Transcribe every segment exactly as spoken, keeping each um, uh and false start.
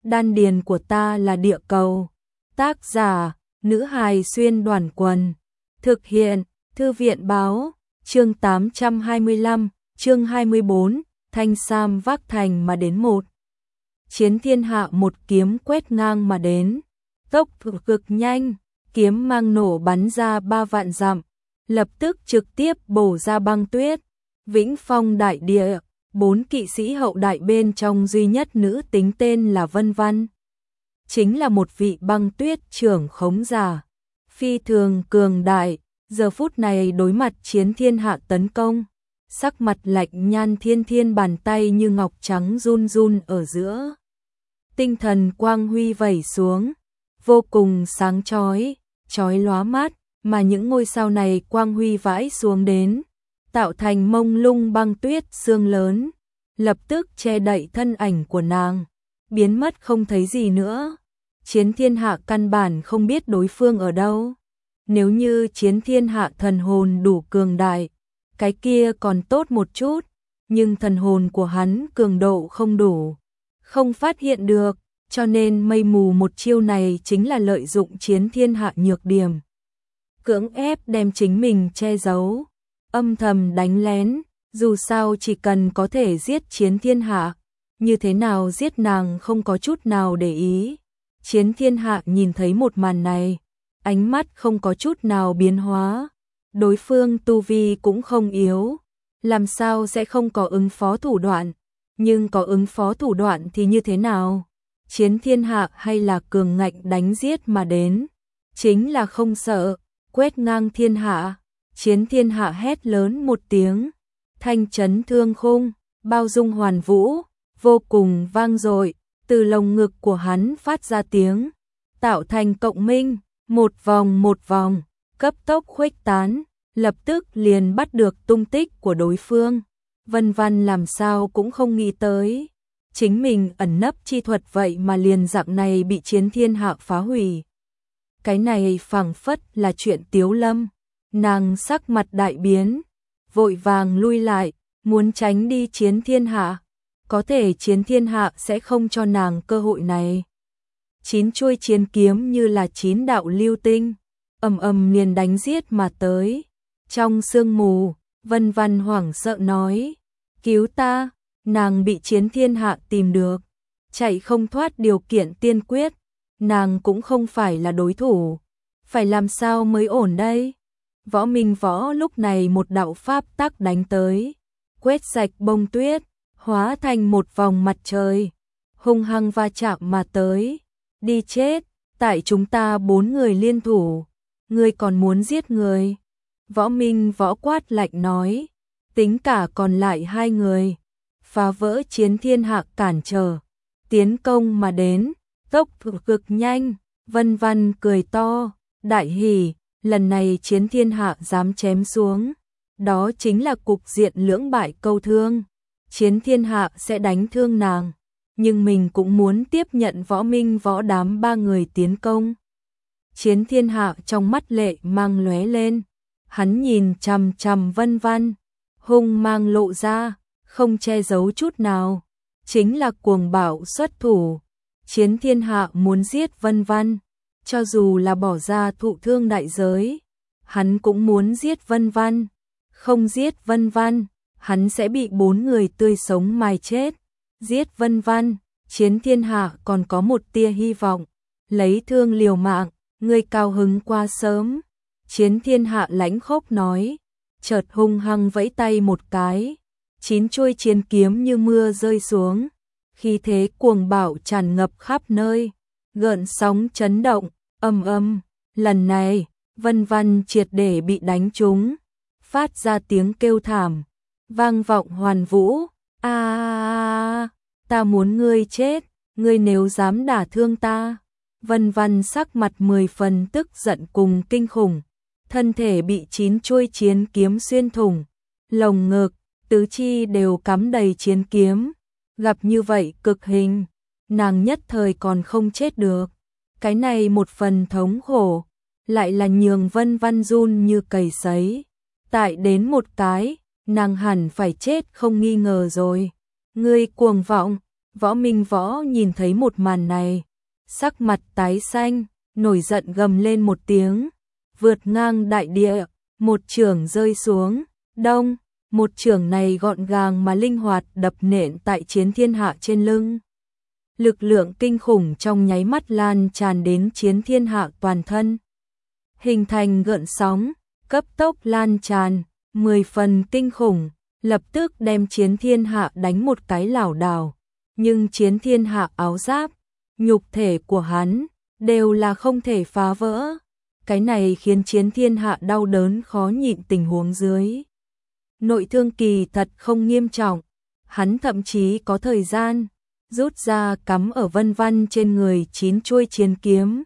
đan điền của ta là địa cầu. Tác giả, nữ hài xuyên đoàn quần. Thực hiện, thư viện báo, chương tám trăm hai mươi lăm, chương hai mươi bốn, Thanh Sam vác thành mà đến một. Chiến thiên hạ một kiếm quét ngang mà đến, tốc cực nhanh, kiếm mang nổ bắn ra ba vạn dặm, lập tức trực tiếp bổ ra băng tuyết. Vĩnh Phong đại địa, bốn kỵ sĩ hậu đại bên trong duy nhất nữ tính tên là Vân Văn. Chính là một vị băng tuyết trưởng khống giả, phi thường cường đại, giờ phút này đối mặt chiến thiên hạ tấn công. Sắc mặt lạnh nhan thiên thiên bàn tay như ngọc trắng run run ở giữa. Tinh thần quang huy vẩy xuống, vô cùng sáng chói, chói lóa mắt, mà những ngôi sao này quang huy vãi xuống đến, tạo thành mông lung băng tuyết sương lớn, lập tức che đậy thân ảnh của nàng, biến mất không thấy gì nữa. Chiến thiên hạ căn bản không biết đối phương ở đâu. Nếu như chiến thiên hạ thần hồn đủ cường đại, cái kia còn tốt một chút, nhưng thần hồn của hắn cường độ không đủ, không phát hiện được, cho nên mây mù một chiêu này chính là lợi dụng chiến thiên hạ nhược điểm, cưỡng ép đem chính mình che giấu, âm thầm đánh lén, dù sao chỉ cần có thể giết chiến thiên hạ, như thế nào giết nàng không có chút nào để ý. Chiến thiên hạ nhìn thấy một màn này, ánh mắt không có chút nào biến hóa, đối phương tu vi cũng không yếu, làm sao sẽ không có ứng phó thủ đoạn, nhưng có ứng phó thủ đoạn thì như thế nào? Chiến thiên hạ hay là cường ngạnh đánh giết mà đến, chính là không sợ, quét ngang thiên hạ. Chiến thiên hạ hét lớn một tiếng, thanh chấn thương khung, bao dung hoàn vũ, vô cùng vang dội, từ lồng ngực của hắn phát ra tiếng, tạo thành cộng minh, một vòng một vòng, cấp tốc khuếch tán, lập tức liền bắt được tung tích của đối phương. Vân Văn làm sao cũng không nghĩ tới, chính mình ẩn nấp chi thuật vậy mà liền dạng này bị chiến thiên hạ phá hủy. Cái này phảng phất là chuyện tiếu lâm, nàng sắc mặt đại biến, vội vàng lui lại, muốn tránh đi chiến thiên hạ, có thể chiến thiên hạ sẽ không cho nàng cơ hội này. Chín chuôi chiến kiếm như là chín đạo lưu tinh, ầm ầm liền đánh giết mà tới. Trong sương mù, Vân Văn hoảng sợ nói, cứu ta, nàng bị chiến thiên hạ tìm được, chạy không thoát điều kiện tiên quyết, nàng cũng không phải là đối thủ, phải làm sao mới ổn đây? Võ Minh Võ lúc này một đạo pháp tắc đánh tới, quét sạch bông tuyết, hóa thành một vòng mặt trời, hung hăng va chạm mà tới. Đi chết, tại chúng ta bốn người liên thủ, ngươi còn muốn giết người? Võ Minh Võ quát lạnh nói, tính cả còn lại hai người, phá vỡ chiến thiên hạ cản trở, tiến công mà đến, tốc cực nhanh. Vân Văn cười to, đại hỉ, lần này chiến thiên hạ dám chém xuống, đó chính là cục diện lưỡng bại câu thương. Chiến thiên hạ sẽ đánh thương nàng, nhưng mình cũng muốn tiếp nhận Võ Minh Võ đám ba người tiến công. Chiến thiên hạ trong mắt lệ mang lóe lên, hắn nhìn chằm chằm Vân Văn, hung mang lộ ra, không che giấu chút nào, chính là cuồng bạo xuất thủ. Chiến thiên hạ muốn giết Vân Văn, cho dù là bỏ ra thụ thương đại giới, hắn cũng muốn giết Vân Văn, không giết Vân Văn, hắn sẽ bị bốn người tươi sống mài chết. Giết Vân Văn, chiến thiên hạ còn có một tia hy vọng, lấy thương liều mạng, ngươi cao hứng qua sớm. Chiến thiên hạ lãnh khốc nói, chợt hung hăng vẫy tay một cái, chín chuôi chiến kiếm như mưa rơi xuống, khí thế cuồng bạo tràn ngập khắp nơi, gợn sóng chấn động, ầm ầm. Lần này, Vân Văn triệt để bị đánh trúng, phát ra tiếng kêu thảm, vang vọng hoàn vũ. A, à, ta muốn ngươi chết, ngươi nếu dám đả thương ta. Vân Văn sắc mặt mười phần tức giận cùng kinh khủng, thân thể bị chín chuôi chiến kiếm xuyên thủng, lồng ngực, tứ chi đều cắm đầy chiến kiếm. Gặp như vậy cực hình, nàng nhất thời còn không chết được. Cái này một phần thống khổ, lại là nhường Vân Văn run như cầy sấy. Tại đến một cái, nàng hẳn phải chết không nghi ngờ rồi. Ngươi cuồng vọng, Võ Minh Võ nhìn thấy một màn này, sắc mặt tái xanh, nổi giận gầm lên một tiếng, vượt ngang đại địa, một chưởng rơi xuống, đông, một chưởng này gọn gàng mà linh hoạt đập nện tại Chiến Thiên Hạ trên lưng. Lực lượng kinh khủng trong nháy mắt lan tràn đến Chiến Thiên Hạ toàn thân, hình thành gợn sóng, cấp tốc lan tràn, mười phần kinh khủng, lập tức đem Chiến Thiên Hạ đánh một cái lảo đảo. Nhưng Chiến Thiên Hạ áo giáp, nhục thể của hắn đều là không thể phá vỡ. Cái này khiến Chiến Thiên Hạ đau đớn khó nhịn tình huống dưới. Nội thương kỳ thật không nghiêm trọng, hắn thậm chí có thời gian rút ra cắm ở Vân Văn trên người chín chuôi chiến kiếm.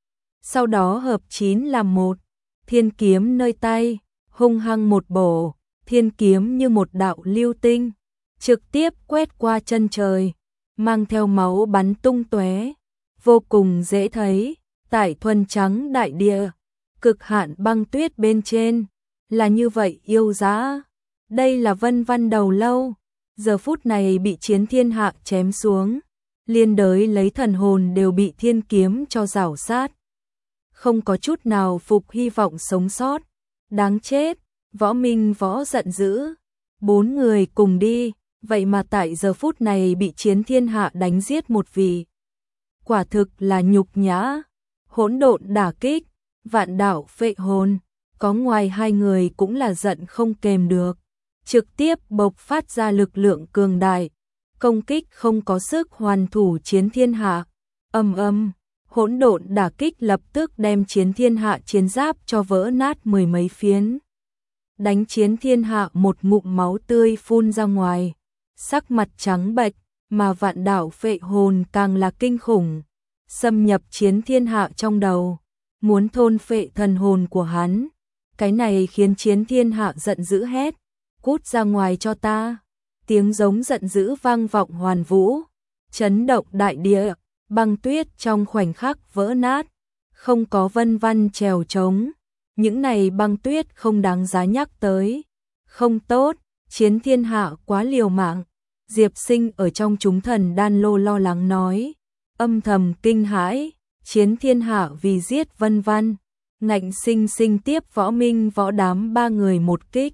Sau đó hợp chín làm một, thiên kiếm nơi tay, hung hăng một bổ, thiên kiếm như một đạo lưu tinh, trực tiếp quét qua chân trời, mang theo máu bắn tung tóe, vô cùng dễ thấy, tại thuần trắng đại địa, cực hạn băng tuyết bên trên, là như vậy yêu dã. Đây là Vân Văn đầu lâu, giờ phút này bị Chiến Thiên Hạ chém xuống, liên đới lấy thần hồn đều bị thiên kiếm cho rảo sát. Không có chút nào phục hy vọng sống sót, đáng chết. Võ Minh Võ giận dữ, bốn người cùng đi, vậy mà tại giờ phút này bị Chiến Thiên Hạ đánh giết một vị. Quả thực là nhục nhã, hỗn độn đả kích, vạn đạo phệ hồn, có ngoài hai người cũng là giận không kềm được, trực tiếp bộc phát ra lực lượng cường đại, công kích không có sức hoàn thủ Chiến Thiên Hạ. Âm âm, hỗn độn đả kích lập tức đem Chiến Thiên Hạ chiến giáp cho vỡ nát mười mấy phiến. Đánh Chiến Thiên Hạ một ngụm máu tươi phun ra ngoài, sắc mặt trắng bệch, mà vạn đạo phệ hồn càng là kinh khủng, xâm nhập Chiến Thiên Hạ trong đầu, muốn thôn phệ thần hồn của hắn. Cái này khiến Chiến Thiên Hạ giận dữ hét, cút ra ngoài cho ta. Tiếng giống giận dữ vang vọng hoàn vũ, chấn động đại địa, băng tuyết trong khoảnh khắc vỡ nát, không có Vân Văn trèo trống. Những này băng tuyết không đáng giá nhắc tới. Không tốt, Chiến Thiên Hạ quá liều mạng. Diệp Sinh ở trong chúng thần đan lô lo lắng nói, âm thầm kinh hãi, Chiến Thiên Hạ vì giết Vân Văn, ngạnh sinh sinh tiếp Võ Minh Võ đám ba người một kích.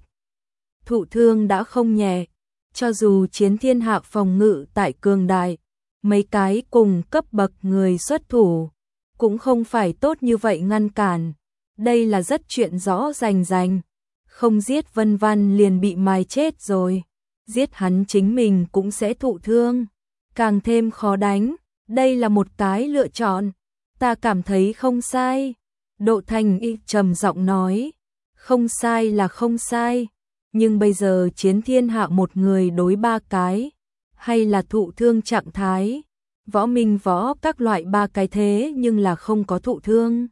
Thụ thương đã không nhẹ, cho dù Chiến Thiên Hạ phòng ngự tại cường đại, mấy cái cùng cấp bậc người xuất thủ, cũng không phải tốt như vậy ngăn cản. Đây là rất chuyện rõ rành rành, không giết Vân Văn liền bị mài chết rồi, giết hắn chính mình cũng sẽ thụ thương, càng thêm khó đánh. Đây là một cái lựa chọn, ta cảm thấy không sai. Độ Thành Y trầm giọng nói, không sai là không sai, nhưng bây giờ Chiến Thiên Hạ một người đối ba cái, hay là thụ thương trạng thái. Võ Minh Võ các loại ba cái thế nhưng là không có thụ thương.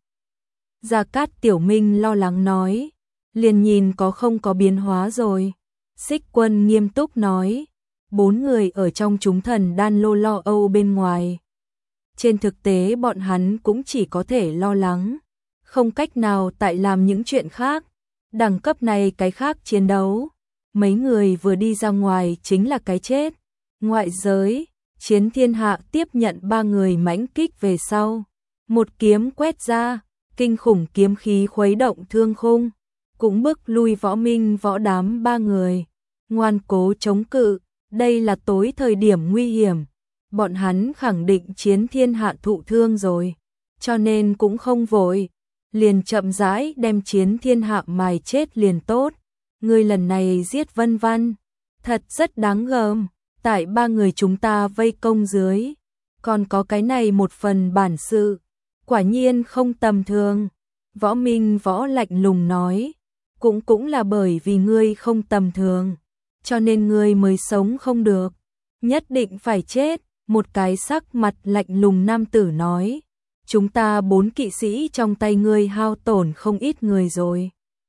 Gia Cát Tiểu Minh lo lắng nói, liền nhìn có không có biến hóa rồi. Xích Quân nghiêm túc nói, bốn người ở trong chúng thần đan lô lo âu bên ngoài. Trên thực tế bọn hắn cũng chỉ có thể lo lắng, không cách nào tại làm những chuyện khác. Đẳng cấp này cái khác chiến đấu, mấy người vừa đi ra ngoài chính là cái chết. Ngoại giới, Chiến Thiên Hạ tiếp nhận ba người mãnh kích về sau, một kiếm quét ra, kinh khủng kiếm khí khuấy động thương khung, cũng bức lui Võ Minh Võ đám ba người, ngoan cố chống cự. Đây là tối thời điểm nguy hiểm, bọn hắn khẳng định Chiến Thiên Hạ thụ thương rồi, cho nên cũng không vội, liền chậm rãi đem Chiến Thiên Hạ mài chết liền tốt. Người lần này giết Vân Văn, thật rất đáng gờm, tại ba người chúng ta vây công dưới, còn có cái này một phần bản sự, quả nhiên không tầm thường. Võ Minh Võ lạnh lùng nói, cũng cũng là bởi vì ngươi không tầm thường, cho nên ngươi mới sống không được, nhất định phải chết. Một cái sắc mặt lạnh lùng nam tử nói, chúng ta bốn kỵ sĩ trong tay ngươi hao tổn không ít người rồi,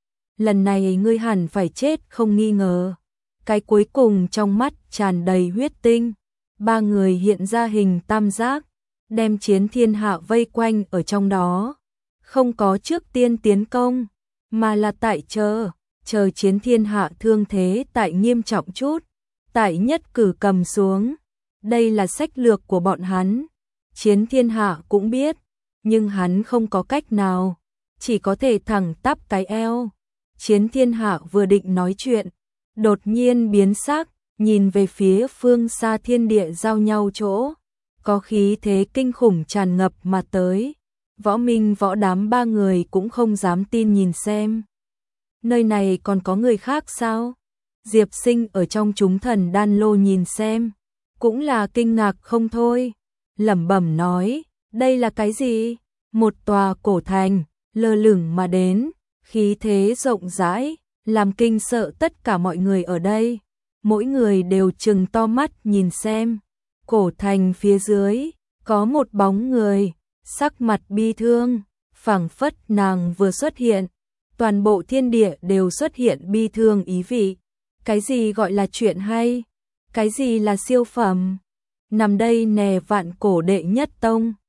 lần này ngươi hẳn phải chết không nghi ngờ. Cái cuối cùng trong mắt tràn đầy huyết tinh, ba người hiện ra hình tam giác, đem Chiến Thiên Hạ vây quanh ở trong đó, không có trước tiên tiến công, mà là tại chờ, chờ Chiến Thiên Hạ thương thế tại nghiêm trọng chút, tại nhất cử cầm xuống. đây là sách lược của bọn hắn. Chiến thiên hạ cũng biết, nhưng hắn không có cách nào, chỉ có thể thẳng tắp cái eo. Chiến thiên hạ vừa định nói chuyện, đột nhiên biến sắc, nhìn về phía phương xa thiên địa giao nhau chỗ, có khí thế kinh khủng tràn ngập mà tới. Võ Minh Võ đám ba người cũng không dám tin nhìn xem. Nơi này còn có người khác sao? Diệp Sinh ở trong chúng thần đan lô nhìn xem, cũng là kinh ngạc không thôi, lẩm bẩm nói, đây là cái gì? Một tòa cổ thành, lơ lửng mà đến, khí thế rộng rãi, làm kinh sợ tất cả mọi người ở đây. Mỗi người đều trừng to mắt nhìn xem. Cổ thành phía dưới, có một bóng người, sắc mặt bi thương, phảng phất nàng vừa xuất hiện. Toàn bộ thiên địa đều xuất hiện bi thương ý vị. Cái gì gọi là chuyện hay? Cái gì là siêu phẩm? Nằm đây nè vạn cổ đệ nhất tông.